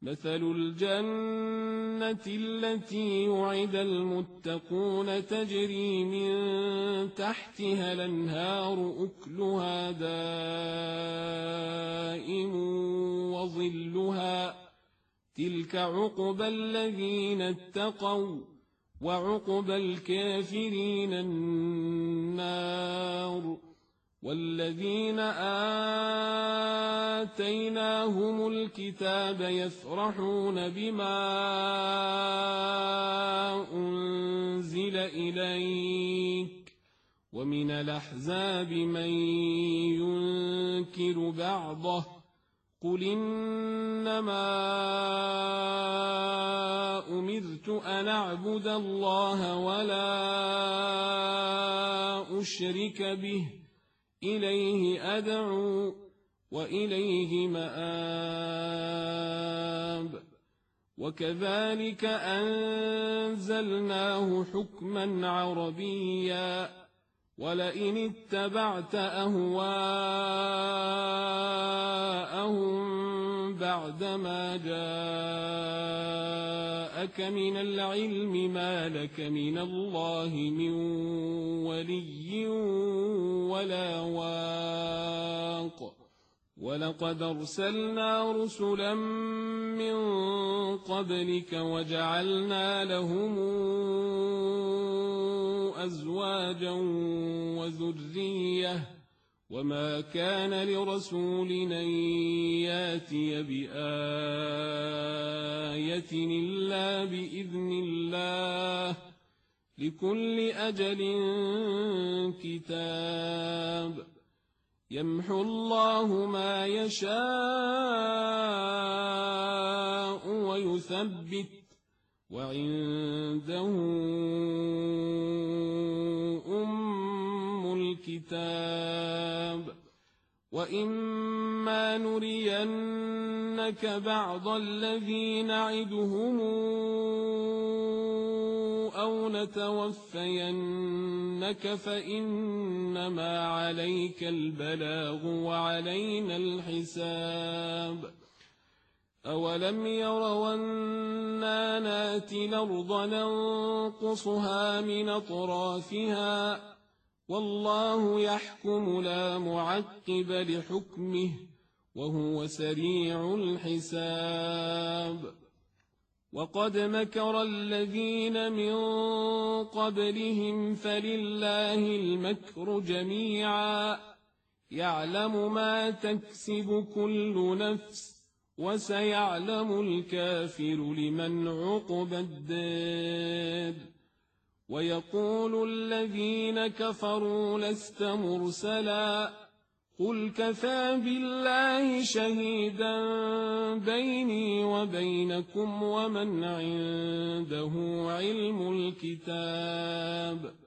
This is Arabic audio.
مثل الجنة التي وعد المتقون تجري من تحتها الأنهار أكلها دائم وظلها تلك عقبى الذين اتقوا وعقبى الكافرين النار والذين آتيناهم الكتاب يفرحون بما أنزل إليك ومن الأحزاب من ينكر بعضه قل إنما أمرت أن أعبد الله ولا أشرك به إليه أدعو وإليه مآب وكذلك أنزلناه حكما عربيا ولئن اتبعت أهواءهم بعدما جاءك من العلم ما لك من الله من ولي ولا واق ولقد أرسلنا رسلا من قبلك وجعلنا لهم أزواجا وذرية وما كان لرسول أن ياتي بآية إلا بإذن الله لكل أجل كتاب يمحو الله ما يشاء ويثبت وعنده أم الكتاب وإما نرينك بعض الذي نعدهم أو نتوفينك فإنما عليك البلاغ وعلينا الحساب أولم يروا أنا ناتي الأرض ننقصها من أطرافها والله يحكم لا معقب لحكمه وهو سريع الحساب وقد مكر الذين من قبلهم فلله المكر جميعا يعلم ما تكسب كل نفس وسيعلم الكافر لمن عقبى الدار ويقول الذين كفروا لست مرسلا قل كفى بالله شهيدا بيني وبينكم ومن عنده علم الكتاب